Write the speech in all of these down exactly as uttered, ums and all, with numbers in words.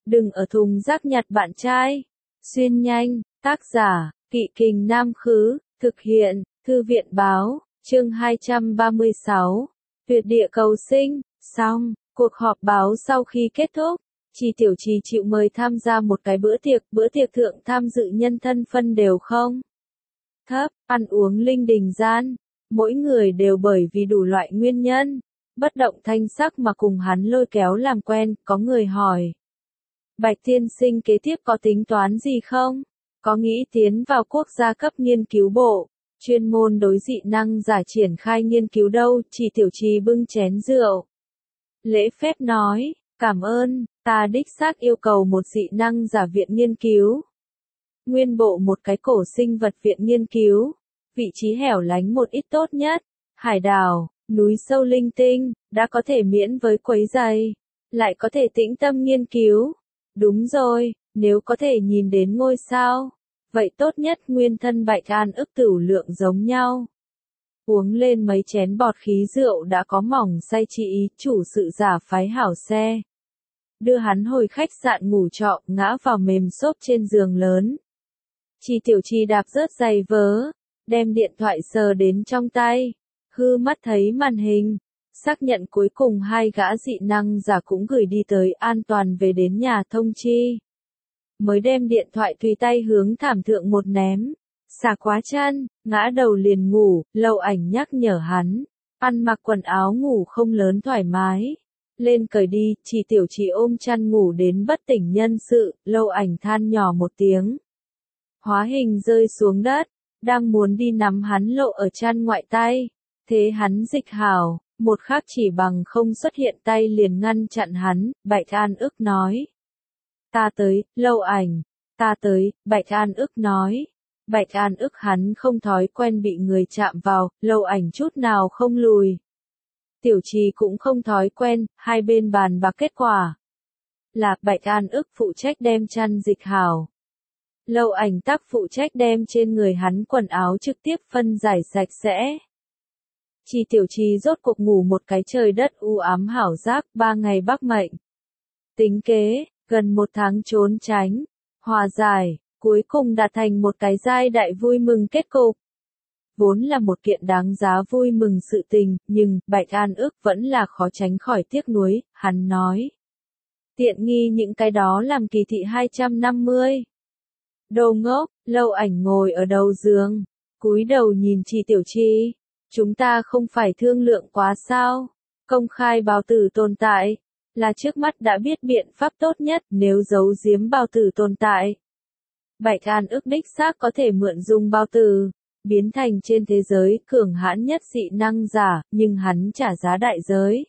Đừng ở thùng rác nhặt bạn trai. Xuyên nhanh, tác giả, Kỵ Kình Nam Khứ, thực hiện, Thư viện báo, chương hai trăm ba mươi sáu, tuyệt địa cầu sinh. Xong, cuộc họp báo sau khi kết thúc, Chi Tiểu Trì chịu mời tham gia một cái bữa tiệc, bữa tiệc thượng tham dự nhân thân phân đều không thấp, ăn uống linh đình gian, mỗi người đều bởi vì đủ loại nguyên nhân, bất động thanh sắc mà cùng hắn lôi kéo làm quen. Có người hỏi, Bạch tiên sinh kế tiếp có tính toán gì không? Có nghĩ tiến vào quốc gia cấp nghiên cứu bộ, chuyên môn đối dị năng giả triển khai nghiên cứu đâu? Chi Tiểu Trì bưng chén rượu, lễ phép nói, cảm ơn, ta đích xác yêu cầu một dị năng giả viện nghiên cứu. Nguyên bộ một cái cổ sinh vật viện nghiên cứu, vị trí hẻo lánh một ít tốt nhất, hải đảo, núi sâu linh tinh, đã có thể miễn với quấy rầy, lại có thể tĩnh tâm nghiên cứu. Đúng rồi, nếu có thể nhìn đến ngôi sao, vậy tốt nhất nguyên thân Bạch An ức tửu lượng giống nhau. Uống lên mấy chén bọt khí rượu đã có mỏng say chi ý, chủ sự giả phái hảo xe. Đưa hắn hồi khách sạn ngủ trọ, ngã vào mềm xốp trên giường lớn. Chi Tiểu Trì đạp rớt giày vớ, đem điện thoại sờ đến trong tay, hư mắt thấy màn hình, xác nhận cuối cùng hai gã dị năng giả cũng gửi đi tới an toàn về đến nhà thông chi. Mới đem điện thoại tùy tay hướng thảm thượng một ném, xả quá chân, ngã đầu liền ngủ. Lâu Ảnh nhắc nhở hắn, ăn mặc quần áo ngủ không lớn thoải mái, lên cởi đi. Chi Tiểu Trì ôm chăn ngủ đến bất tỉnh nhân sự. Lâu Ảnh than nhỏ một tiếng, hóa hình rơi xuống đất, đang muốn đi nắm hắn lộ ở chăn ngoại tay, thế hắn dịch hảo, một khắc chỉ bằng không xuất hiện tay liền ngăn chặn hắn. Bạch An ức nói, ta tới. Lâu Ảnh, ta tới. Bạch An ức nói, Bạch An ức hắn không thói quen bị người chạm vào. Lâu Ảnh chút nào không lùi, Tiểu Trì cũng không thói quen. Hai bên bàn bạc kết quả là Bạch An ức phụ trách đem chăn dịch hảo, Lâu Ảnh tác phụ trách đem trên người hắn quần áo trực tiếp phân giải sạch sẽ. Chi Tiểu Trì rốt cuộc ngủ một cái trời đất u ám hảo giác. Ba ngày bắc mệnh, tính kế, gần một tháng trốn tránh, hòa giải, cuối cùng đạt thành một cái giai đại vui mừng kết cục. Vốn là một kiện đáng giá vui mừng sự tình, nhưng Bạch An ức vẫn là khó tránh khỏi tiếc nuối. Hắn nói, tiện nghi những cái đó làm kỳ thị hai trăm năm mươi. Đồ ngốc. Lâu Ảnh ngồi ở đầu giường, cúi đầu nhìn Chi Tiểu Trì, chúng ta không phải thương lượng quá sao? Công khai bào tử tồn tại là trước mắt đã biết biện pháp tốt nhất. Nếu giấu giếm bào tử tồn tại, Bạch An ức đích xác có thể mượn dùng bào tử, biến thành trên thế giới cường hãn nhất dị năng giả, nhưng hắn trả giá đại giới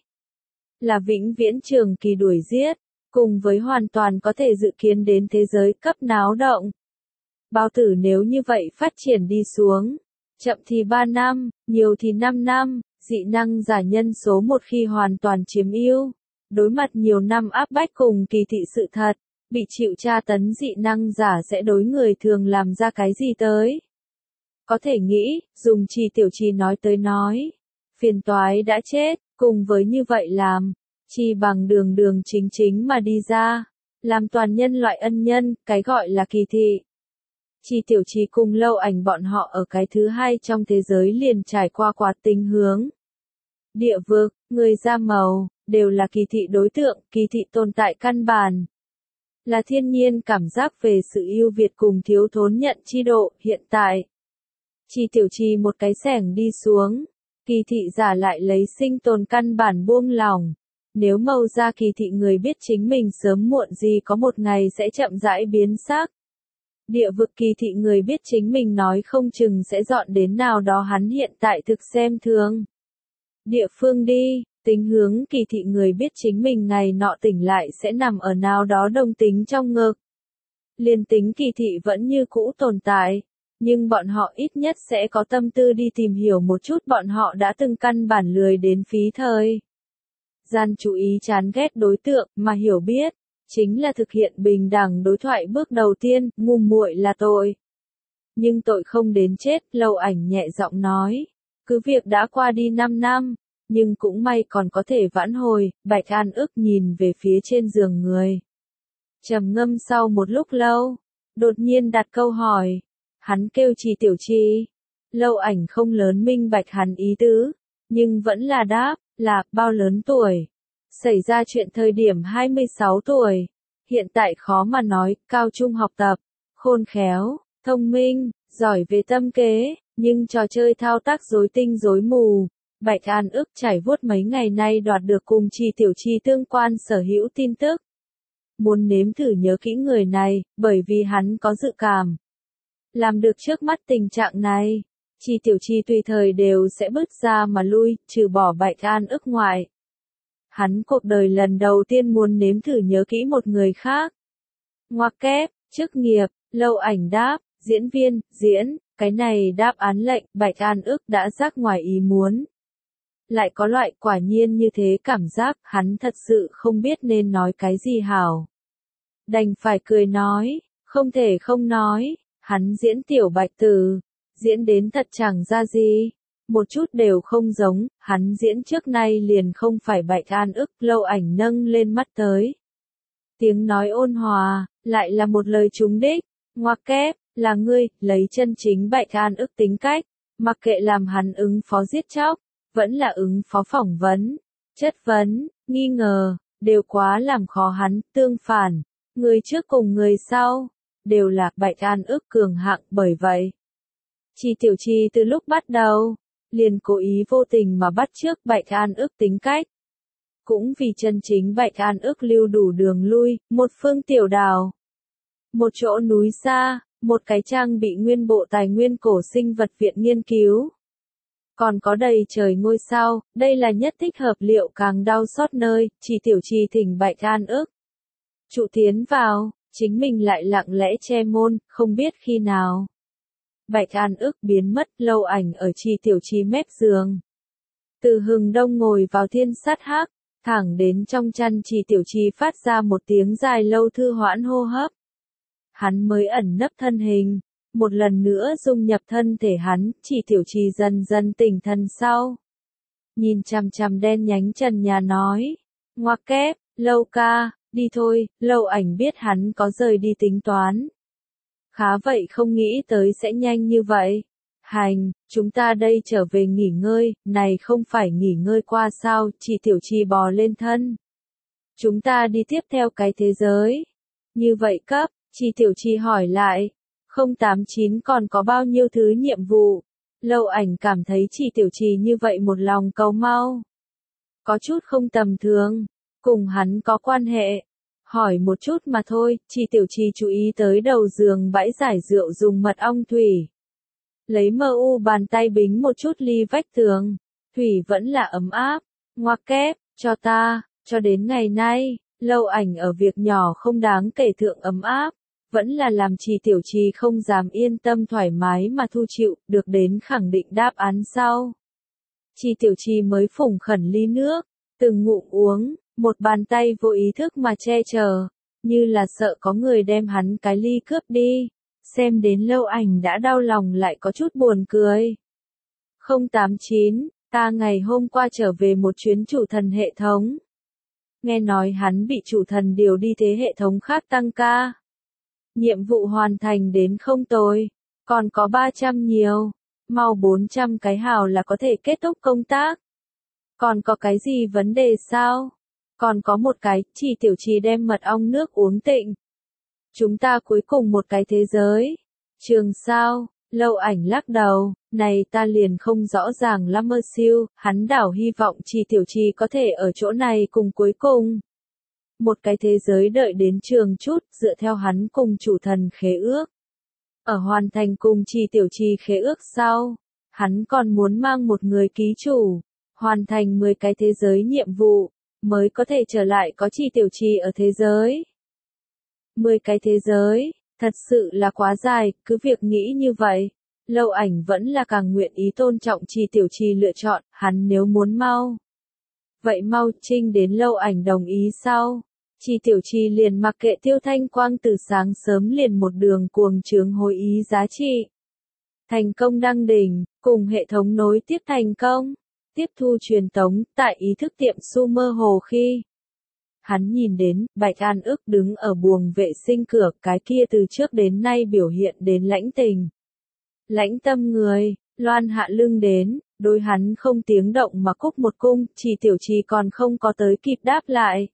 là vĩnh viễn trường kỳ đuổi giết, cùng với hoàn toàn có thể dự kiến đến thế giới cấp náo động. Bào tử nếu như vậy phát triển đi xuống, chậm thì ba năm, nhiều thì năm năm, dị năng giả nhân số một khi hoàn toàn chiếm ưu, đối mặt nhiều năm áp bách cùng kỳ thị sự thật, bị chịu tra tấn, dị năng giả sẽ đối người thường làm ra cái gì tới? Có thể nghĩ, dùng Chi Tiểu Trì nói tới nói, phiền toái đã chết. Cùng với như vậy làm, chi bằng đường đường chính chính mà đi ra, làm toàn nhân loại ân nhân. Cái gọi là kỳ thị, Chi Tiểu Trì cùng Lâu Ảnh bọn họ ở cái thứ hai trong thế giới liền trải qua quạt tình hướng. Địa vực, người da màu, đều là kỳ thị đối tượng. Kỳ thị tồn tại căn bản là thiên nhiên cảm giác về sự ưu việt cùng thiếu thốn nhận chi độ. Hiện tại, Chi Tiểu Trì một cái xẻng đi xuống, kỳ thị giả lại lấy sinh tồn căn bản buông lỏng. Nếu màu da kỳ thị người biết chính mình sớm muộn gì có một ngày sẽ chậm rãi biến sắc. Địa vực kỳ thị người biết chính mình nói không chừng sẽ dọn đến nào đó hắn hiện tại thực xem thường địa phương đi. Tính hướng kỳ thị người biết chính mình ngày nọ tỉnh lại sẽ nằm ở nào đó đồng tính trong ngực. Liên tính kỳ thị vẫn như cũ tồn tại, nhưng bọn họ ít nhất sẽ có tâm tư đi tìm hiểu một chút bọn họ đã từng căn bản lười đến phí thời gian chú ý chán ghét đối tượng, mà hiểu biết chính là thực hiện bình đẳng đối thoại bước đầu tiên. Ngu muội là tội, nhưng tội không đến chết. Lâu Ảnh nhẹ giọng nói, cứ việc đã qua đi năm năm, nhưng cũng may còn có thể vãn hồi. Bạch An ức nhìn về phía trên giường người, Trầm ngâm sau một lúc lâu, đột nhiên đặt câu hỏi. Hắn kêu Trì Tiểu Trì. Lâu Ảnh không lớn minh bạch hắn ý tứ, nhưng vẫn là đáp, là, bao lớn tuổi. Xảy ra chuyện thời điểm hai mươi sáu tuổi. Hiện tại khó mà nói, cao trung học tập, khôn khéo, thông minh, giỏi về tâm kế, nhưng trò chơi thao tác rối tinh rối mù. Bạch An ức trải vuốt mấy ngày nay đoạt được cùng Trì Tiểu Trì tương quan sở hữu tin tức. Muốn nếm thử nhớ kỹ người này, bởi vì hắn có dự cảm. Làm được trước mắt tình trạng này, Trì Tiểu Trì tùy thời đều sẽ bứt ra mà lui, trừ bỏ Bạch An ức ngoại. Hắn cuộc đời lần đầu tiên muốn nếm thử nhớ kỹ một người khác. Ngoặc kép, chức nghiệp, Lâu Ảnh đáp, diễn viên, diễn, cái này đáp án lệnh, Bạch An ức đã giác ngoài ý muốn. Lại có loại quả nhiên như thế cảm giác, hắn thật sự không biết nên nói cái gì hảo. Đành phải cười nói, không thể không nói, hắn diễn tiểu bạch tử, diễn đến thật chẳng ra gì, một chút đều không giống, hắn diễn trước nay liền không phải Bạch An ức. Lâu Ảnh nâng lên mắt tới. Tiếng nói ôn hòa, lại là một lời trúng đích, ngoặc kép, là ngươi, lấy chân chính Bạch An ức tính cách, mặc kệ làm hắn ứng phó giết chóc, vẫn là ứng phó phỏng vấn, chất vấn, nghi ngờ, đều quá làm khó hắn, tương phản, người trước cùng người sau, đều là Bạch An ức cường hạng. Bởi vậy, Trì Tiểu Trì từ lúc bắt đầu, liền cố ý vô tình mà bắt chước Bạch An ức tính cách. Cũng vì chân chính Bạch An ức lưu đủ đường lui, một phương tiểu đảo, một chỗ núi xa, một cái trang bị nguyên bộ tài nguyên cổ sinh vật viện nghiên cứu. Còn có đầy trời ngôi sao, đây là nhất thích hợp liệu càng đau xót nơi, Trì Tiểu Trì thỉnh Bạch An ức trụ tiến vào, chính mình lại lặng lẽ che môn, không biết khi nào. Bạch An ức biến mất. Lâu Ảnh ở Trì Tiểu Trì mép giường. Từ hừng đông ngồi vào thiên sát hắc, thẳng đến trong chăn Trì Tiểu Trì phát ra một tiếng dài lâu thư hoãn hô hấp. Hắn mới ẩn nấp thân hình, một lần nữa dung nhập thân thể hắn, Trì Tiểu Trì dần dần tỉnh thần sau. Nhìn chằm chằm đen nhánh trần nhà nói, ngoặc kép, Lâu ca, đi thôi. Lâu Ảnh biết hắn có rời đi tính toán. Khá vậy không nghĩ tới sẽ nhanh như vậy. Hành, chúng ta đây trở về nghỉ ngơi, này không phải nghỉ ngơi qua sao, Trì Tiểu Trì bò lên thân. Chúng ta đi tiếp theo cái thế giới. Như vậy cấp, Trì Tiểu Trì hỏi lại, không tám chín còn có bao nhiêu thứ nhiệm vụ. Lâu Ảnh cảm thấy Trì Tiểu Trì như vậy một lòng cầu mau. Có chút không tầm thường, cùng hắn có quan hệ. Hỏi một chút mà thôi. Trì Tiểu Trì chú ý tới đầu giường bãi giải rượu dùng mật ong thủy. Lấy mờ u bàn tay bính một chút ly vách tường. Thủy vẫn là ấm áp. Ngoặc kép, cho ta, cho đến ngày nay, Lâu Ảnh ở việc nhỏ không đáng kể thượng ấm áp. Vẫn là làm Trì Tiểu Trì không dám yên tâm thoải mái mà thu chịu, được đến khẳng định đáp án sau. Trì Tiểu Trì mới phủng khẩn ly nước, từng ngụm uống, một bàn tay vô ý thức mà che chở, như là sợ có người đem hắn cái ly cướp đi. Xem đến Lâu Ảnh đã đau lòng lại có chút buồn cười. không tám chín, ta ngày hôm qua trở về một chuyến chủ thần hệ thống. Nghe nói hắn bị chủ thần điều đi thế hệ thống khác tăng ca. Nhiệm vụ hoàn thành đến không tồi, còn có ba trăm nhiều, mau bốn trăm cái hào là có thể kết thúc công tác. Còn có cái gì vấn đề sao? Còn có một cái, Trì Tiểu Trì đem mật ong nước uống tịnh. Chúng ta cuối cùng một cái thế giới. Trường sao? Lâu Ảnh lắc đầu, này ta liền không rõ ràng lắm mơ siêu, hắn đảo hy vọng Trì Tiểu Trì có thể ở chỗ này cùng cuối cùng. Một cái thế giới đợi đến trường chút, dựa theo hắn cùng chủ thần khế ước. Ở hoàn thành cùng Trì Tiểu Trì khế ước sau, hắn còn muốn mang một người ký chủ, hoàn thành mười cái thế giới nhiệm vụ, mới có thể trở lại có Trì Tiểu Trì ở thế giới. mười cái thế giới, thật sự là quá dài, cứ việc nghĩ như vậy. Lâu Ảnh vẫn là càng nguyện ý tôn trọng Trì Tiểu Trì lựa chọn, hắn nếu muốn mau. Vậy mau trinh đến Lâu Ảnh đồng ý sau. Trì Tiểu Trì liền mặc kệ Tiêu Thanh Quang từ sáng sớm liền một đường cuồng trướng hồi ý giá trị. Thành công đăng đỉnh, cùng hệ thống nối tiếp thành công. Tiếp thu truyền tống, tại ý thức tiệm su mơ hồ khi. Hắn nhìn đến, Bạch An ức đứng ở buồng vệ sinh cửa, cái kia từ trước đến nay biểu hiện đến lãnh tình. Lãnh tâm người, loan hạ lưng đến, đối hắn không tiếng động mà cúc một cung, chỉ tiểu trì còn không có tới kịp đáp lại.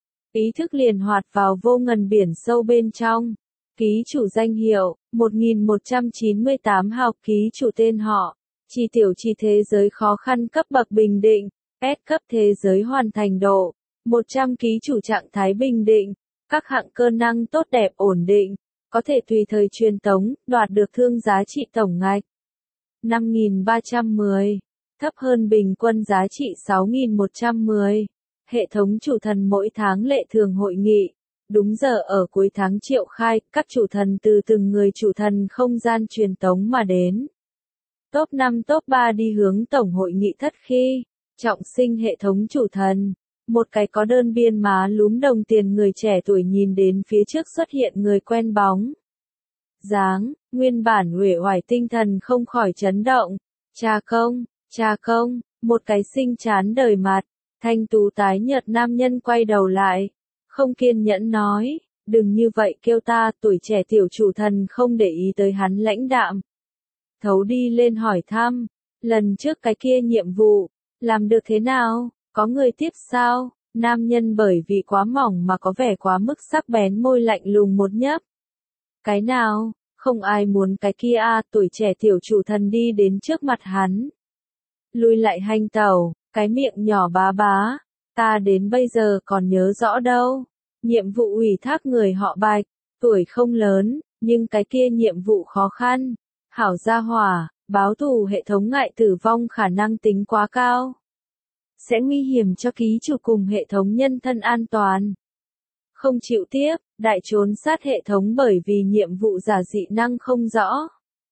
Ý thức liền hoạt vào vô ngần biển sâu bên trong. Ký chủ danh hiệu, một nghìn một trăm chín mươi tám học ký chủ tên họ, chỉ tiểu trì thế giới khó khăn cấp bậc bình định, S cấp thế giới hoàn thành độ, một trăm ký chủ trạng thái bình định, các hạng cơ năng tốt đẹp ổn định, có thể tùy thời truyền tống, đoạt được thương giá trị tổng ngạch năm nghìn ba trăm mười, thấp hơn bình quân giá trị sáu nghìn một trăm mười. Hệ thống chủ thần mỗi tháng lệ thường hội nghị, đúng giờ ở cuối tháng triệu khai, các chủ thần từ từng người chủ thần không gian truyền tống mà đến. Top năm top ba đi hướng tổng hội nghị thất khi, trọng sinh hệ thống chủ thần. Một cái có đơn biên má lúm đồng tiền người trẻ tuổi nhìn đến phía trước xuất hiện người quen bóng. Dáng, nguyên bản uể oải tinh thần không khỏi chấn động. Cha công, cha công, một cái xinh chán đời mặt, thanh tú tái nhợt nam nhân quay đầu lại. Không kiên nhẫn nói, đừng như vậy kêu ta, tuổi trẻ tiểu chủ thần không để ý tới hắn lãnh đạm. Thấu đi lên hỏi thăm, lần trước cái kia nhiệm vụ, làm được thế nào, có người tiếp sao? Nam nhân bởi vì quá mỏng mà có vẻ quá mức sắc bén môi lạnh lùng một nhấp. Cái nào, không ai muốn cái kia à, tuổi trẻ tiểu chủ thần đi đến trước mặt hắn. Lùi lại hành tẩu, cái miệng nhỏ bá bá, ta đến bây giờ còn nhớ rõ đâu. Nhiệm vụ ủy thác người họ Bạch, tuổi không lớn, nhưng cái kia nhiệm vụ khó khăn. Hảo gia hỏa, báo thù hệ thống ngại tử vong khả năng tính quá cao. Sẽ nguy hiểm cho ký chủ cùng hệ thống nhân thân an toàn. Không chịu tiếp, đại trốn sát hệ thống bởi vì nhiệm vụ giả dị năng không rõ.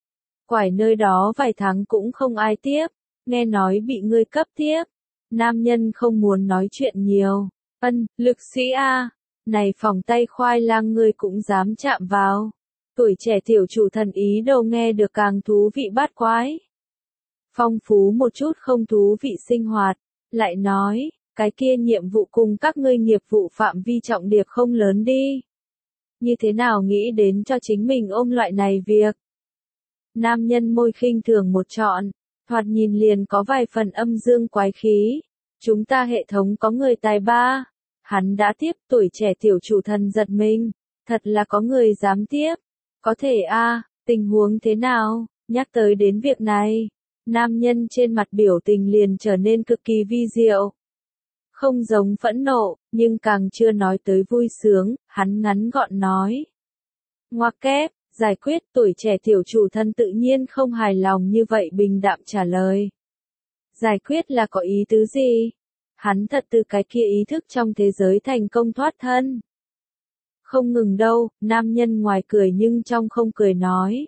Quải nơi đó vài tháng cũng không ai tiếp, nghe nói bị ngươi cấp tiếp. Nam nhân không muốn nói chuyện nhiều. Ân, lực sĩ A, này phòng tay khoai lang ngươi cũng dám chạm vào. Tuổi trẻ tiểu chủ thần ý đồ nghe được càng thú vị bát quái. Phong phú một chút không thú vị sinh hoạt, lại nói, cái kia nhiệm vụ cùng các ngươi nghiệp vụ phạm vi trọng điệp không lớn đi. Như thế nào nghĩ đến cho chính mình ôm loại này việc? Nam nhân môi khinh thường một trọn, thoạt nhìn liền có vài phần âm dương quái khí. Chúng ta hệ thống có người tài ba. Hắn đã tiếp, tuổi trẻ tiểu chủ thần giật mình. Thật là có người dám tiếp. Có thể a, à, tình huống thế nào? Nhắc tới đến việc này, nam nhân trên mặt biểu tình liền trở nên cực kỳ vi diệu. Không giống phẫn nộ, nhưng càng chưa nói tới vui sướng, hắn ngắn gọn nói. Ngoặc kép, giải quyết, tuổi trẻ tiểu chủ thân tự nhiên không hài lòng như vậy bình đạm trả lời. Giải quyết là có ý tứ gì? Hắn thật từ cái kia ý thức trong thế giới thành công thoát thân. Không ngừng đâu, nam nhân ngoài cười nhưng trong không cười nói.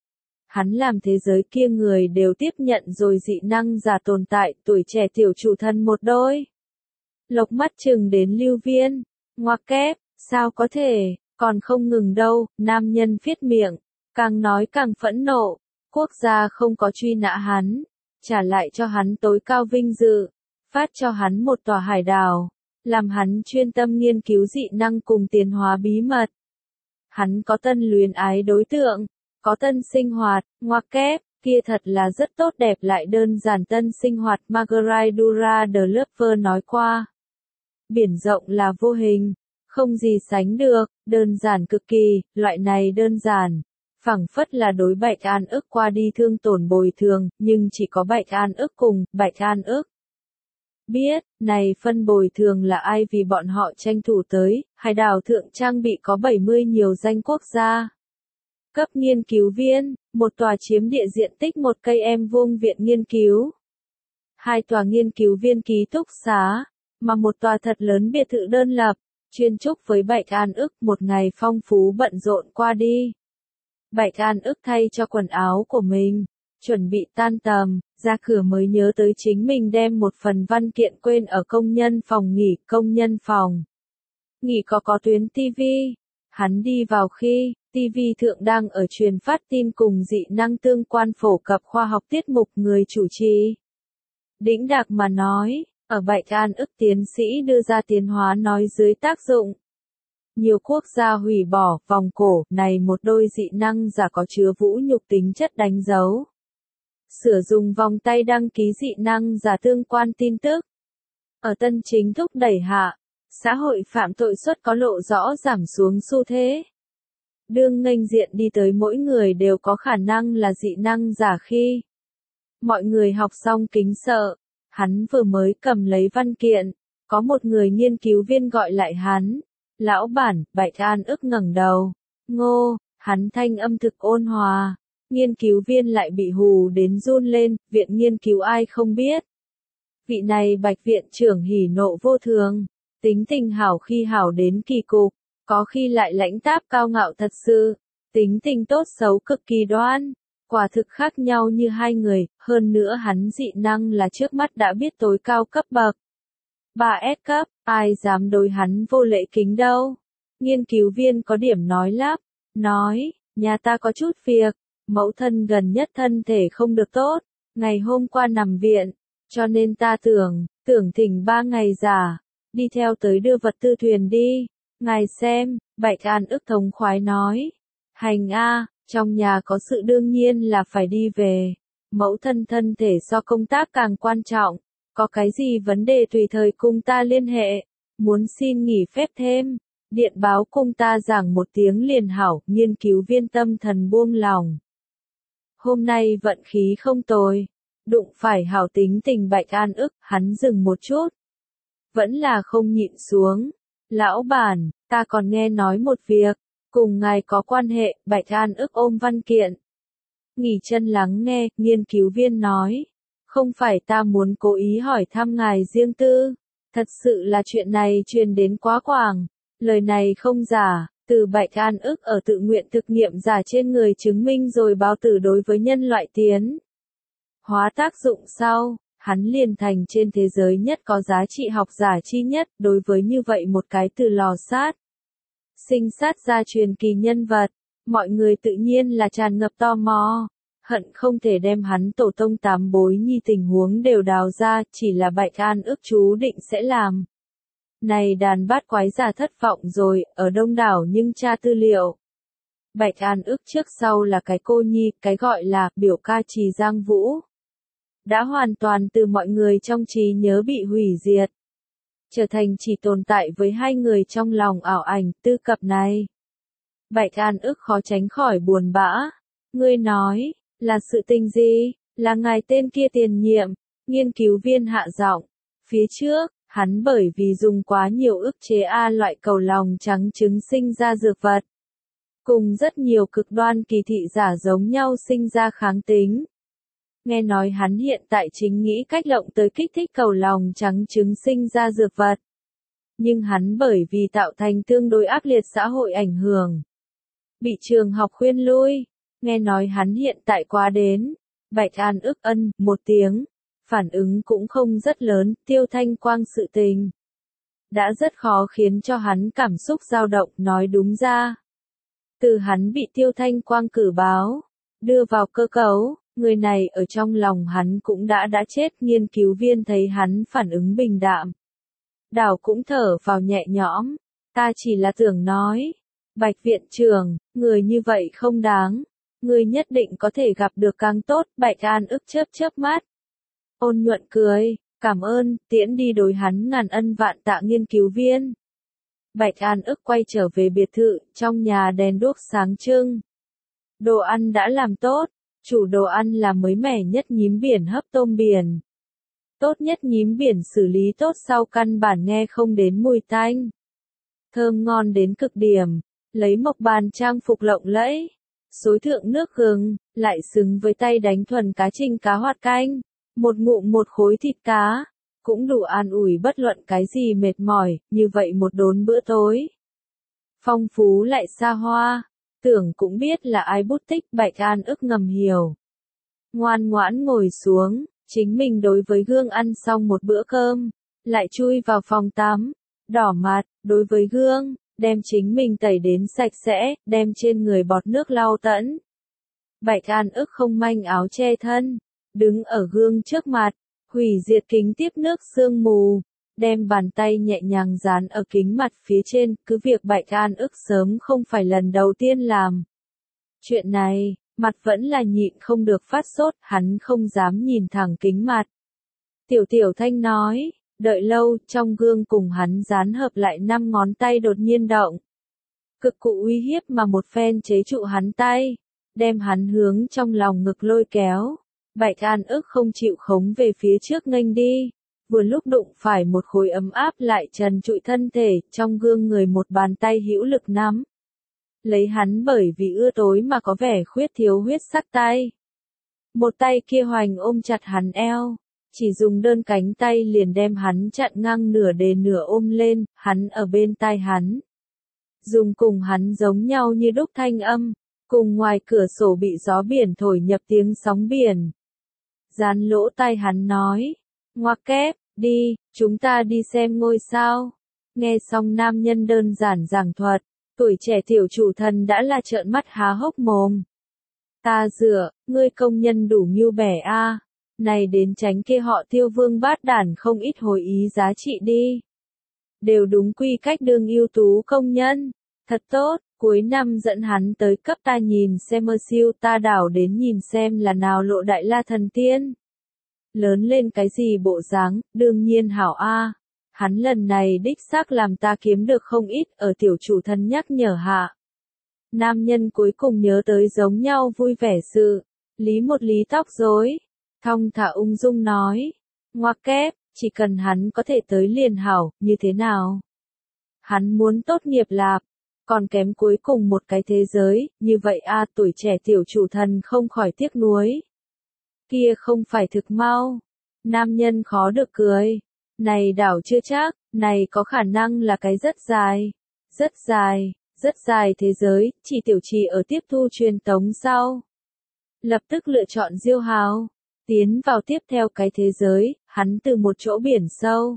Hắn làm thế giới kia người đều tiếp nhận rồi dị năng giả tồn tại, tuổi trẻ tiểu chủ thân một đôi. Lộc mắt chừng đến lưu viên, ngoặc kép, sao có thể, còn không ngừng đâu, nam nhân viết miệng, càng nói càng phẫn nộ, quốc gia không có truy nã hắn, trả lại cho hắn tối cao vinh dự, phát cho hắn một tòa hải đảo, làm hắn chuyên tâm nghiên cứu dị năng cùng tiến hóa bí mật. Hắn có tân luyến ái đối tượng, có tân sinh hoạt, ngoặc kép, kia thật là rất tốt đẹp lại đơn giản tân sinh hoạt Margaret Dura de Lover nói qua. Biển rộng là vô hình, không gì sánh được, đơn giản cực kỳ, loại này đơn giản. Phẳng phất là đối Bạch An ức qua đi thương tổn bồi thường, nhưng chỉ có Bạch An ức cùng, Bạch An ức. Biết, này phân bồi thường là ai vì bọn họ tranh thủ tới, hải đảo thượng trang bị có bảy mươi nhiều danh quốc gia. Cấp nghiên cứu viên, một tòa chiếm địa diện tích một cây em vuông viện nghiên cứu. Hai tòa nghiên cứu viên ký túc xá, mà một tòa thật lớn biệt thự đơn lập, chuyên chúc với Bạch An ức một ngày phong phú bận rộn qua đi. Bạch An ức thay cho quần áo của mình, chuẩn bị tan tầm, ra cửa mới nhớ tới chính mình đem một phần văn kiện quên ở công nhân phòng nghỉ, công nhân phòng. Nghỉ có có tuyến tivi. Hắn đi vào khi, tivi thượng đang ở truyền phát tin cùng dị năng tương quan phổ cập khoa học tiết mục người chủ trì. Đĩnh đạc mà nói, Ở Bạch An ức tiến sĩ đưa ra tiến hóa nói dưới tác dụng. Nhiều quốc gia hủy bỏ vòng cổ này một đôi dị năng giả có chứa vũ nhục tính chất đánh dấu. Sử dụng vòng tay đăng ký dị năng giả tương quan tin tức. Ở tân chính thúc đẩy hạ, xã hội phạm tội suất có lộ rõ giảm xuống xu thế. Đương nghênh diện đi tới mỗi người đều có khả năng là dị năng giả khi mọi người học xong kính sợ, hắn vừa mới cầm lấy văn kiện, có một người nghiên cứu viên gọi lại hắn. Lão bản, Bạch An ức ngẩng đầu. Ngô, hắn thanh âm thực ôn hòa. Nghiên cứu viên lại bị hù đến run lên, viện nghiên cứu ai không biết. Vị này Bạch viện trưởng hỉ nộ vô thường, tính tình hảo khi hảo đến kỳ cục, có khi lại lãnh táp cao ngạo thật sự, tính tình tốt xấu cực kỳ đoan, quả thực khác nhau như hai người, hơn nữa hắn dị năng là trước mắt đã biết tối cao cấp bậc. ba S cấp, ai dám đối hắn vô lễ kính đâu. Nghiên cứu viên có điểm nói lắp, nói, nhà ta có chút việc, mẫu thân gần nhất thân thể không được tốt, ngày hôm qua nằm viện, cho nên ta tưởng, tưởng thỉnh ba ngày giả, đi theo tới đưa vật tư thuyền đi, ngài xem, Bạch An ức thống khoái nói, hành a, trong nhà có sự đương nhiên là phải đi về, mẫu thân thân thể so công tác càng quan trọng, có cái gì vấn đề tùy thời cùng ta liên hệ, muốn xin nghỉ phép thêm, điện báo cùng ta giảng một tiếng liền hảo, nghiên cứu viên tâm thần buông lòng. Hôm nay vận khí không tồi, đụng phải hảo tính tình Bạch An ức, hắn dừng một chút. Vẫn là không nhịn xuống. Lão bản, ta còn nghe nói một việc, cùng ngài có quan hệ, Bạch An ức ôm văn kiện. Nghỉ chân lắng nghe, nghiên cứu viên nói. Không phải ta muốn cố ý hỏi thăm ngài riêng tư, thật sự là chuyện này truyền đến quá quảng, lời này không giả. Từ Bạch An ức ở tự nguyện thực nghiệm giả trên người chứng minh rồi báo tử đối với nhân loại tiến hóa tác dụng sau, hắn liền thành trên thế giới nhất có giá trị học giả chi nhất, đối với như vậy một cái từ lò sát. Sinh sát ra truyền kỳ nhân vật, mọi người tự nhiên là tràn ngập tò mò, hận không thể đem hắn tổ tông tám bối nhi tình huống đều đào ra, chỉ là Bạch An ức chú định sẽ làm. Này đàn bát quái giả thất vọng rồi, ở đông đảo nhưng tra tư liệu. Bạch An ức trước sau là cái cô nhi, cái gọi là biểu ca Trì Giang Vũ. Đã hoàn toàn từ mọi người trong trí nhớ bị hủy diệt. Trở thành chỉ tồn tại với hai người trong lòng ảo ảnh tư cập này. Bạch An ức khó tránh khỏi buồn bã. Ngươi nói, là sự tình gì, là ngài tên kia tiền nhiệm, nghiên cứu viên hạ giọng. Phía trước, hắn bởi vì dùng quá nhiều ức chế A loại cầu lòng trắng trứng sinh ra dược vật. Cùng rất nhiều cực đoan kỳ thị giả giống nhau sinh ra kháng tính. Nghe nói hắn hiện tại chính nghĩ cách lộng tới kích thích cầu lòng trắng trứng sinh ra dược vật. Nhưng hắn bởi vì tạo thành tương đối ác liệt xã hội ảnh hưởng. Bị trường học khuyên lui. Nghe nói hắn hiện tại qua đến. Bạch An ức ân, một tiếng. Phản ứng cũng không rất lớn, Tiêu Thanh Quang sự tình. Đã rất khó khiến cho hắn cảm xúc dao động, nói đúng ra. Từ hắn bị Tiêu Thanh Quang cử báo, đưa vào cơ cấu, người này ở trong lòng hắn cũng đã đã chết, nghiên cứu viên thấy hắn phản ứng bình đạm. Đảo cũng thở vào nhẹ nhõm, ta chỉ là tưởng nói, Bạch viện trưởng, người như vậy không đáng, người nhất định có thể gặp được càng tốt, Bạch An ức chớp chớp mắt. Ôn nhuận cười, cảm ơn, tiễn đi đối hắn ngàn ân vạn tạ nghiên cứu viên. Bạch An ức quay trở về biệt thự, trong nhà đèn đuốc sáng trưng. Đồ ăn đã làm tốt, chủ đồ ăn là mới mẻ nhất nhím biển hấp tôm biển. Tốt nhất nhím biển xử lý tốt sau căn bản nghe không đến mùi tanh. Thơm ngon đến cực điểm, lấy mộc bàn trang phục lộng lẫy. Xối thượng nước gừng, lại xứng với tay đánh thuần cá trinh cá hoạt canh. Một ngụm một khối thịt cá, cũng đủ an ủi bất luận cái gì mệt mỏi, như vậy một đốn bữa tối. Phong phú lại xa hoa, tưởng cũng biết là ai bút tích, Bạch An ức ngầm hiểu. Ngoan ngoãn ngồi xuống, chính mình đối với gương ăn xong một bữa cơm, lại chui vào phòng tắm, đỏ mặt, đối với gương, đem chính mình tẩy đến sạch sẽ, đem trên người bọt nước lau tẫn. Bạch An ức không manh áo che thân. Đứng ở gương trước mặt, hủy diệt kính tiếp nước sương mù, đem bàn tay nhẹ nhàng dán ở kính mặt phía trên, cứ việc Bạch An ức sớm không phải lần đầu tiên làm. Chuyện này, mặt vẫn là nhịn không được phát sốt, hắn không dám nhìn thẳng kính mặt. Tiểu Tiểu Thanh nói, đợi lâu, trong gương cùng hắn dán hợp lại năm ngón tay đột nhiên động. Cực cụ uy hiếp mà một phen chế trụ hắn tay, đem hắn hướng trong lòng ngực lôi kéo. Bạch An ức không chịu khống về phía trước nghênh đi, vừa lúc đụng phải một khối ấm áp lại trần trụi thân thể, trong gương người một bàn tay hữu lực nắm. Lấy hắn bởi vì ưa tối mà có vẻ khuyết thiếu huyết sắc tay. Một tay kia hoành ôm chặt hắn eo, chỉ dùng đơn cánh tay liền đem hắn chặn ngang nửa đề nửa ôm lên, hắn ở bên tai hắn. Dùng cùng hắn giống nhau như đúc thanh âm, cùng ngoài cửa sổ bị gió biển thổi nhập tiếng sóng biển. Dán lỗ tai hắn nói, ngoặc kép, đi, chúng ta đi xem ngôi sao. Nghe xong nam nhân đơn giản giảng thuật, tuổi trẻ tiểu chủ thần đã là trợn mắt há hốc mồm. Ta dựa, ngươi công nhân đủ mưu bẻ a, này đến tránh kia họ Tiêu Vương bát đản không ít hồi ý giá trị đi. Đều đúng quy cách đương ưu tú công nhân, thật tốt, cuối năm dẫn hắn tới cấp ta nhìn xem mơ siêu ta đảo đến nhìn xem là nào lộ đại la thần tiên. Lớn lên cái gì bộ dáng, đương nhiên hảo a. Hắn lần này đích xác làm ta kiếm được không ít ở tiểu chủ thân nhắc nhở hạ. Nam nhân cuối cùng nhớ tới giống nhau vui vẻ sự, lý một lý tóc rối, thong thả ung dung nói, ngoặc kép, chỉ cần hắn có thể tới liền hảo, như thế nào? Hắn muốn tốt nghiệp lạp, còn kém cuối cùng một cái thế giới, như vậy a tuổi trẻ tiểu chủ thần không khỏi tiếc nuối. Kia không phải thực mau. Nam nhân khó được cười. Này đảo chưa chắc, này có khả năng là cái rất dài, rất dài, rất dài thế giới, chỉ tiểu trì ở tiếp thu truyền tống sau. Lập tức lựa chọn diêu hào, tiến vào tiếp theo cái thế giới, hắn từ một chỗ biển sâu.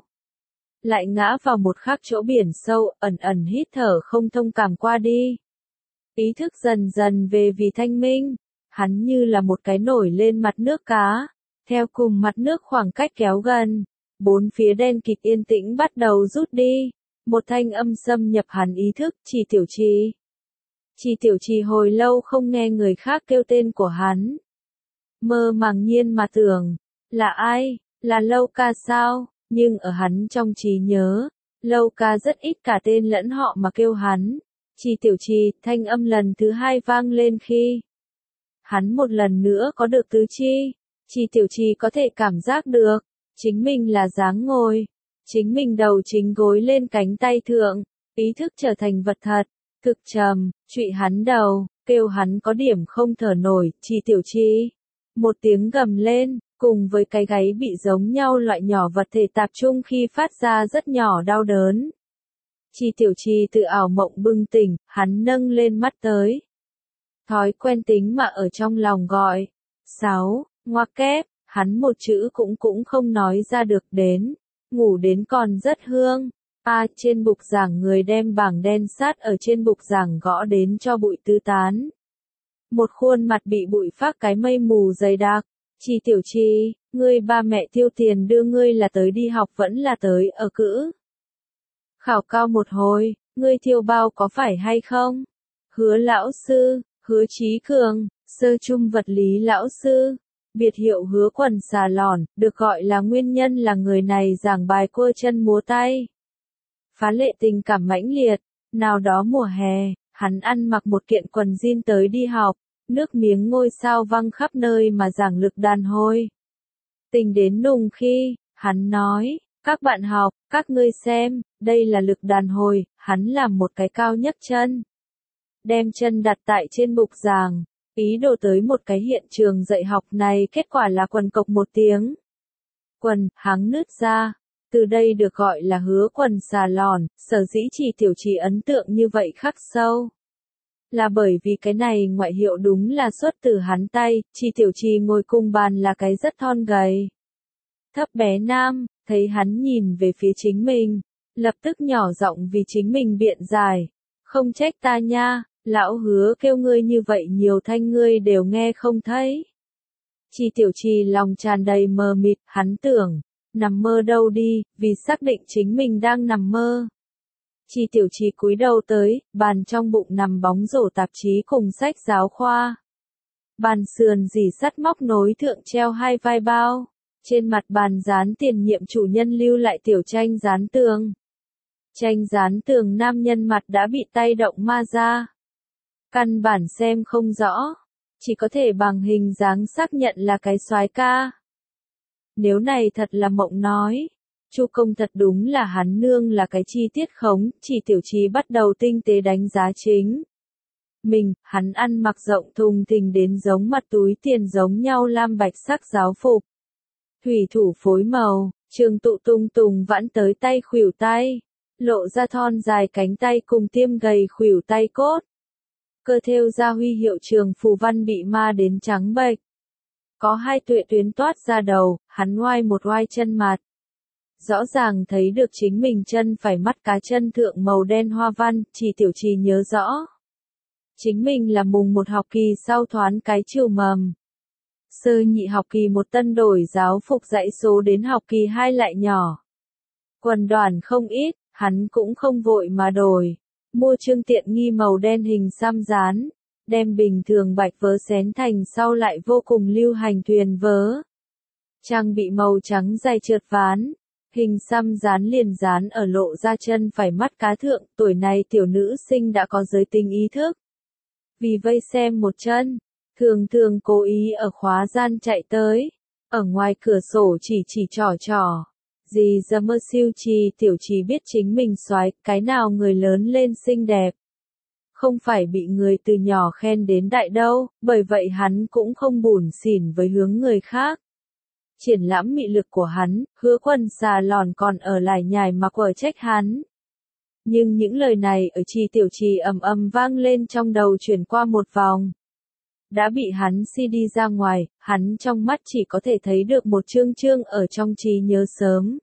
Lại ngã vào một khác chỗ biển sâu, ẩn ẩn hít thở không thông cảm qua đi. Ý thức dần dần về vì thanh minh, hắn như là một cái nổi lên mặt nước cá, theo cùng mặt nước khoảng cách kéo gần. Bốn phía đen kịt yên tĩnh bắt đầu rút đi, một thanh âm xâm nhập hắn ý thức, Chỉ Tiểu Trì. Chỉ Tiểu Trì hồi lâu không nghe người khác kêu tên của hắn. Mơ màng nhiên mà tưởng, là ai, là Lâu Ca sao, nhưng ở hắn trong trí nhớ, Lâu Ca rất ít cả tên lẫn họ mà kêu hắn. Chỉ Tiểu Trì, thanh âm lần thứ hai vang lên khi hắn một lần nữa có được tứ chi, Chỉ Tiểu Trì có thể cảm giác được. Chính mình là dáng ngồi, chính mình đầu chính gối lên cánh tay thượng, ý thức trở thành vật thật, cực trầm, trụy hắn đầu, kêu hắn có điểm không thở nổi, Chỉ Tiểu Trì. Một tiếng gầm lên, cùng với cái gáy bị giống nhau loại nhỏ vật thể tạp trung khi phát ra rất nhỏ đau đớn. Chỉ Tiểu Trì tự ảo mộng bừng tỉnh, hắn nâng lên mắt tới. Thói quen tính mà ở trong lòng gọi. Sáu, ngoặc kép. Hắn một chữ cũng cũng không nói ra được đến, ngủ đến còn rất hương. A à, trên bục giảng người đem bảng đen sát ở trên bục giảng gõ đến cho bụi tứ tán. Một khuôn mặt bị bụi phác cái mây mù dày đặc. Chỉ Tiểu Trì, ngươi ba mẹ tiêu tiền đưa ngươi là tới đi học vẫn là tới ở cữ. Khảo cao một hồi, ngươi thiêu bao có phải hay không? Hứa lão sư, Hứa Chí Cường, sơ trung vật lý lão sư. Biệt hiệu Hứa Quần Xà Lòn, được gọi là nguyên nhân là người này giảng bài quơ chân múa tay. Phá lệ tình cảm mãnh liệt, nào đó mùa hè, hắn ăn mặc một kiện quần jean tới đi học, nước miếng ngôi sao văng khắp nơi mà giảng lực đàn hồi. Tình đến nùng khi, hắn nói, các bạn học, các ngươi xem, đây là lực đàn hồi, hắn làm một cái cao nhấc chân. Đem chân đặt tại trên bục giảng. Ý đồ tới một cái hiện trường dạy học này kết quả là quần cộc một tiếng. Quần, háng nứt ra. Từ đây được gọi là Hứa Quần Xà Lòn, sở dĩ Chỉ Tiểu Trì ấn tượng như vậy khắc sâu. Là bởi vì cái này ngoại hiệu đúng là xuất từ hắn tay, Chỉ Tiểu Trì ngồi cùng bàn là cái rất thon gầy. Thấp bé nam, thấy hắn nhìn về phía chính mình, lập tức nhỏ giọng vì chính mình biện giải. Không trách ta nha. Lão Hứa kêu ngươi như vậy nhiều thanh ngươi đều nghe không thấy. Chi Tiểu Trì lòng tràn đầy mờ mịt, hắn tưởng, nằm mơ đâu đi, vì xác định chính mình đang nằm mơ. Chi Tiểu Trì cúi đầu tới, bàn trong bụng nằm bóng rổ tạp chí cùng sách giáo khoa. Bàn sườn dỉ sắt móc nối thượng treo hai vai bao. Trên mặt bàn dán tiền nhiệm chủ nhân lưu lại tiểu tranh dán tường. Tranh dán tường nam nhân mặt đã bị tay động ma ra. Căn bản xem không rõ. Chỉ có thể bằng hình dáng xác nhận là cái soái ca. Nếu này thật là mộng nói. Chu Công thật đúng là hắn nương là cái chi tiết khống, Chi Tiểu Trì bắt đầu tinh tế đánh giá chính. Mình, hắn ăn mặc rộng thùng thình đến giống mặt túi tiền giống nhau lam bạch sắc giáo phục. Thủy thủ phối màu, trường tụ tung tùng vãn tới tay khuỷu tay. Lộ ra thon dài cánh tay cùng tiêm gầy khuỷu tay cốt. Cơ thêu ra huy hiệu trường phù văn bị ma đến trắng bệch. Có hai tuệ tuyến toát ra đầu, hắn ngoai một oai chân mặt. Rõ ràng thấy được chính mình chân phải mắt cá chân thượng màu đen hoa văn, Chi Tiểu Trì nhớ rõ. Chính mình là mùng một học kỳ sau thoán cái chiều mầm. Sơ nhị học kỳ một tân đổi giáo phục dạy số đến học kỳ hai lại nhỏ. Quần đoàn không ít, hắn cũng không vội mà đổi. Mua chương tiện nghi màu đen hình xăm dán, đem bình thường bạch vớ xén thành sau lại vô cùng lưu hành thuyền vớ. Trang bị màu trắng dày trượt ván, hình xăm dán liền dán ở lộ ra chân phải mắt cá thượng, tuổi này tiểu nữ sinh đã có giới tính ý thức. Vì vây xem một chân, thường thường cố ý ở khóa gian chạy tới, ở ngoài cửa sổ chỉ chỉ trò trò. Gì giờ mơ siêu Chi Tiểu Trì biết chính mình soái, cái nào người lớn lên xinh đẹp. Không phải bị người từ nhỏ khen đến đại đâu, bởi vậy hắn cũng không bủn xỉn với hướng người khác. Triển lãm mị lực của hắn, Hứa Quần xà lòn còn ở lại nhài mà quở trách hắn. Nhưng những lời này ở Chi Tiểu Trì ầm ầm vang lên trong đầu chuyển qua một vòng. Đã bị hắn si đi ra ngoài, hắn trong mắt chỉ có thể thấy được một chương chương ở trong trí nhớ sớm.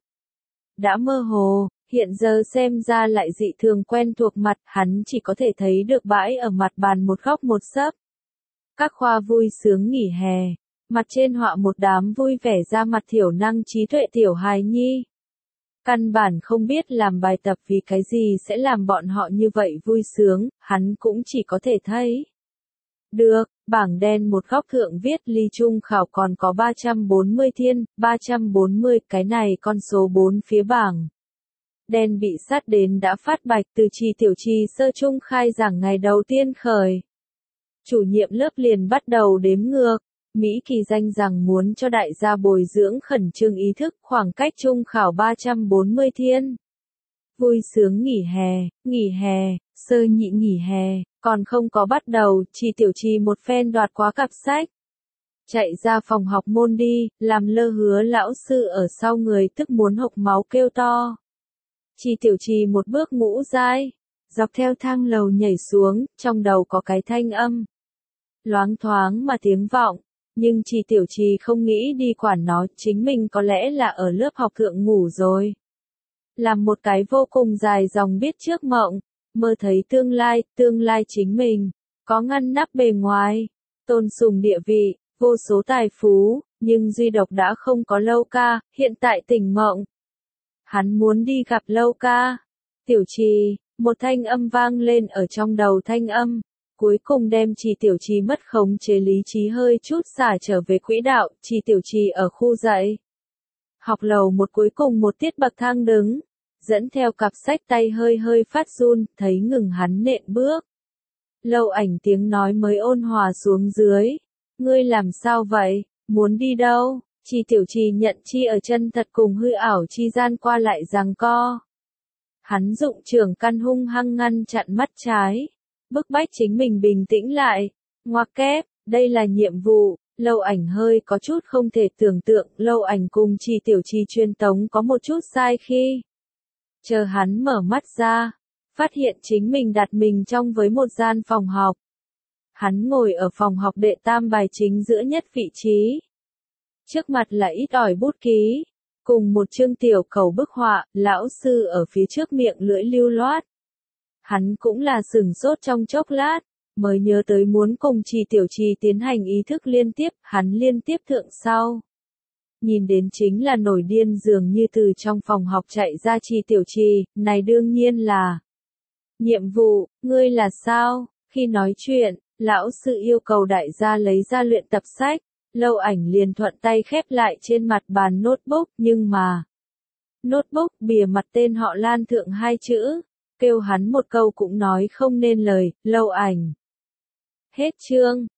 Đã mơ hồ, hiện giờ xem ra lại dị thường quen thuộc mặt, hắn chỉ có thể thấy được bãi ở mặt bàn một góc một xấp. Các khoa vui sướng nghỉ hè, mặt trên họa một đám vui vẻ ra mặt thiểu năng trí tuệ tiểu hài nhi. Căn bản không biết làm bài tập vì cái gì sẽ làm bọn họ như vậy vui sướng, hắn cũng chỉ có thể thấy. Được, bảng đen một góc thượng viết ly trung khảo còn có ba trăm bốn mươi thiên, ba trăm bốn mươi, cái này con số bốn phía bảng. Đen bị sát đến đã phát bạch từ Chi Tiểu Trì sơ trung khai giảng ngày đầu tiên khởi. Chủ nhiệm lớp liền bắt đầu đếm ngược. Mỹ kỳ danh rằng muốn cho đại gia bồi dưỡng khẩn trương ý thức khoảng cách trung khảo ba trăm bốn mươi thiên. Vui sướng nghỉ hè, nghỉ hè, sơ nhị nghỉ hè, còn không có bắt đầu, Chi Tiểu Trì một phen đoạt quá cặp sách. Chạy ra phòng học môn đi, làm lơ Hứa lão sư ở sau người tức muốn hộc máu kêu to. Chi Tiểu Trì một bước ngũ dai, dọc theo thang lầu nhảy xuống, trong đầu có cái thanh âm. Loáng thoáng mà tiếng vọng. Nhưng Chi Tiểu Trì không nghĩ đi quản nó, chính mình có lẽ là ở lớp học thượng ngủ rồi. Làm một cái vô cùng dài dòng biết trước mộng, mơ thấy tương lai, tương lai chính mình, có ngăn nắp bề ngoài, tôn sùng địa vị, vô số tài phú, nhưng duy độc đã không có Lâu Ca, hiện tại tỉnh mộng. Hắn muốn đi gặp Lâu Ca. Tiểu Trì, một thanh âm vang lên ở trong đầu thanh âm. Cuối cùng đem Chi Tiểu Trì mất khống chế lý trí hơi chút xả trở về quỹ đạo, Chi Tiểu Trì ở khu dạy. Học lầu một cuối cùng một tiết bậc thang đứng, dẫn theo cặp sách tay hơi hơi phát run, thấy ngừng hắn nện bước. Lâu Ảnh tiếng nói mới ôn hòa xuống dưới. Ngươi làm sao vậy, muốn đi đâu? Chi Tiểu Trì nhận chi ở chân thật cùng hư ảo chi gian qua lại giằng co. Hắn dụng trưởng căn hung hăng ngăn chặn mắt trái. Bức bách chính mình bình tĩnh lại. Ngoặc kép, đây là nhiệm vụ. Lâu Ảnh hơi có chút không thể tưởng tượng, Lâu Ảnh cùng Chi Tiểu Trì truyền tống có một chút sai khi. Chờ hắn mở mắt ra, phát hiện chính mình đặt mình trong với một gian phòng học. Hắn ngồi ở phòng học đệ tam bài chính giữa nhất vị trí. Trước mặt là ít ỏi bút ký, cùng một chương tiểu cầu bức họa, lão sư ở phía trước miệng lưỡi lưu loát. Hắn cũng là sửng sốt trong chốc lát, mới nhớ tới muốn cùng Trì Tiểu Trì tiến hành ý thức liên tiếp, hắn liên tiếp thượng sau. Nhìn đến chính là nổi điên dường như từ trong phòng học chạy ra Trì Tiểu Trì, này đương nhiên là nhiệm vụ, ngươi là sao? Khi nói chuyện, lão sư yêu cầu đại gia lấy ra luyện tập sách, Lâu Ảnh liền thuận tay khép lại trên mặt bàn notebook, nhưng mà notebook bìa mặt tên họ Lan thượng hai chữ, kêu hắn một câu cũng nói không nên lời, Lâu Ảnh. Hết chương.